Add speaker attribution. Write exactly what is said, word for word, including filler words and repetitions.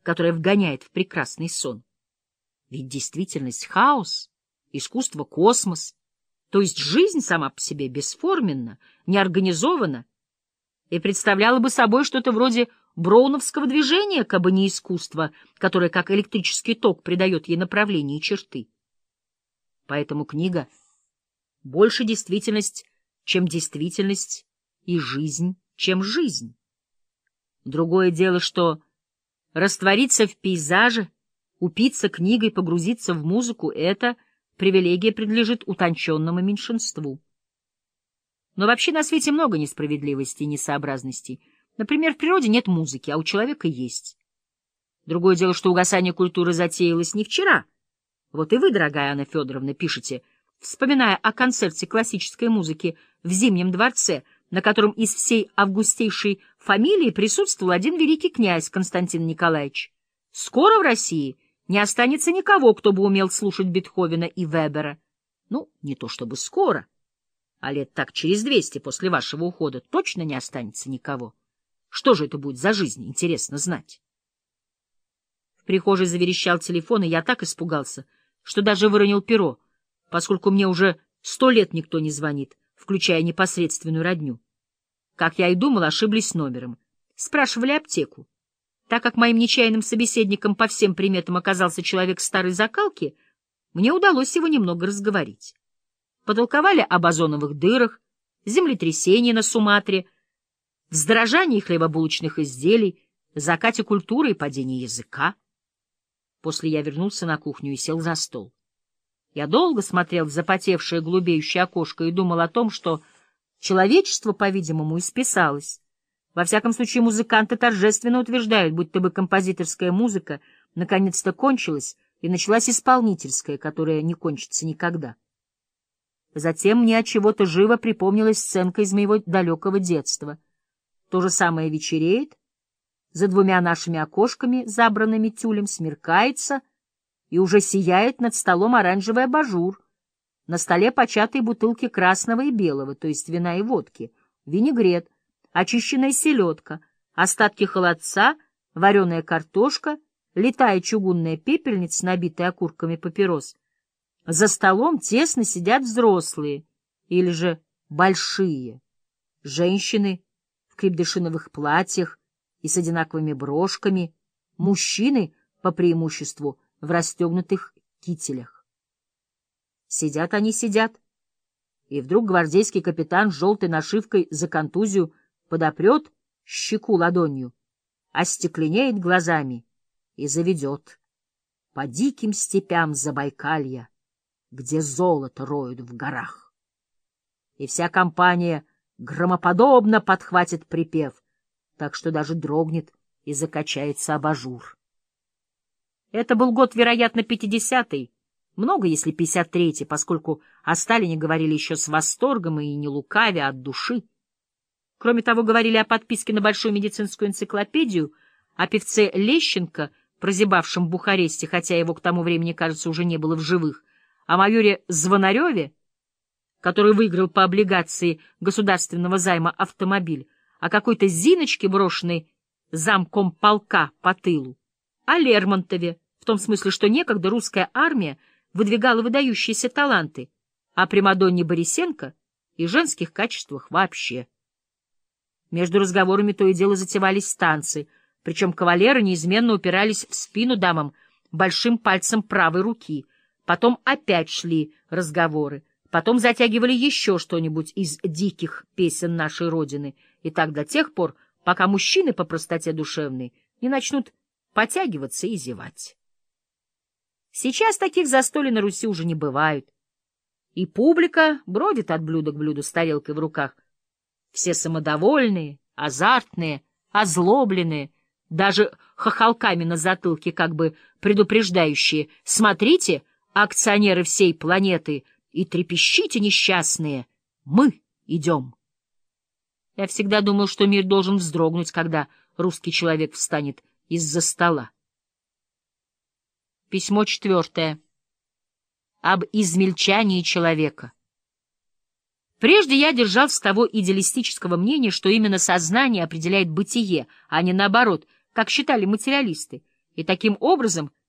Speaker 1: которая вгоняет в прекрасный сон. Ведь действительность — хаос, искусство — космос, то есть жизнь сама по себе бесформенна, неорганизована и представляла бы собой что-то вроде броуновского движения, кабы не искусство, которое, как электрический ток, придает ей направление и черты. Поэтому книга — больше действительность, чем действительность, и жизнь, чем жизнь. Другое дело, что раствориться в пейзаже, упиться книгой, погрузиться в музыку — это привилегия принадлежит утонченному меньшинству. Но вообще на свете много несправедливостей и несообразностей. Например, в природе нет музыки, а у человека есть. Другое дело, что угасание культуры затеялось не вчера. Вот и вы, дорогая Анна Федоровна, пишете, вспоминая о концерте классической музыки в Зимнем дворце, на котором из всей августейшей фамилии присутствовал один великий князь Константин Николаевич. Скоро в России не останется никого, кто бы умел слушать Бетховена и Вебера. Ну, не то чтобы скоро, а лет так через двести после вашего ухода точно не останется никого. Что же это будет за жизнь, интересно знать. В прихожей заверещал телефон, и я так испугался, что даже выронил перо, поскольку мне уже сто лет никто не звонит, включая непосредственную родню. Как я и думал, ошиблись номером. Спрашивали аптеку. Так как моим нечаянным собеседником по всем приметам оказался человек старой закалки, мне удалось его немного разговорить. Потолковали об озоновых дырах, землетрясении на Суматре, вздорожании хлебобулочных изделий, закате культуры и падении языка. После я вернулся на кухню и сел за стол. Я долго смотрел в запотевшее голубеющее окошко и думал о том, что человечество, по-видимому, исписалось. Во всяком случае, музыканты торжественно утверждают, будто бы композиторская музыка наконец-то кончилась, и началась исполнительская, которая не кончится никогда. Затем мне от чего-то живо припомнилась сценка из моего далекого детства. То же самое вечереет, за двумя нашими окошками, забранными тюлем, смеркается, и уже сияет над столом оранжевый абажур. На столе початые бутылки красного и белого, то есть вина и водки, винегрет, очищенная селедка, остатки холодца, вареная картошка, литая чугунная пепельница, набитая окурками папирос. За столом тесно сидят взрослые, или же большие, женщины в крепдешиновых платьях и с одинаковыми брошками, мужчины, по преимуществу, в расстегнутых кителях. Сидят они, сидят, и вдруг гвардейский капитан с желтой нашивкой за контузию подопрет щеку ладонью, остекленеет глазами и заведет по диким степям Забайкалья, где золото роют в горах. И вся компания громоподобно подхватит припев, так что даже дрогнет и закачается абажур. Это был год, вероятно, пятидесятый, много, если пятьдесят третий, поскольку о Сталине говорили еще с восторгом и не лукавя, от души. Кроме того, говорили о подписке на большую медицинскую энциклопедию, о певце Лещенко, прозябавшем в Бухаресте, хотя его к тому времени, кажется, уже не было в живых, о майоре Звонареве, который выиграл по облигации государственного займа автомобиль, о какой-то Зиночке, брошенной замком полка по тылу, о Лермонтове, в том смысле, что некогда русская армия выдвигала выдающиеся таланты, о Примадонне Борисенко и женских качествах вообще. Между разговорами то и дело затевались танцы, причем кавалеры неизменно упирались в спину дамам большим пальцем правой руки. Потом опять шли разговоры, потом затягивали еще что-нибудь из диких песен нашей Родины, и так до тех пор, пока мужчины по простоте душевной не начнут потягиваться и зевать. Сейчас таких застолий на Руси уже не бывает, и публика бродит от блюда к блюду с тарелкой в руках. Все самодовольные, азартные, озлобленные, даже хохолками на затылке, как бы предупреждающие: «Смотрите, акционеры всей планеты, и трепещите, несчастные, мы идем». Я всегда думал, что мир должен вздрогнуть, когда русский человек встанет из-за стола. Письмо четвертое. Об измельчании человека. Прежде я держался того идеалистического мнения, что именно сознание определяет бытие, а не наоборот, как считали материалисты, И таким образом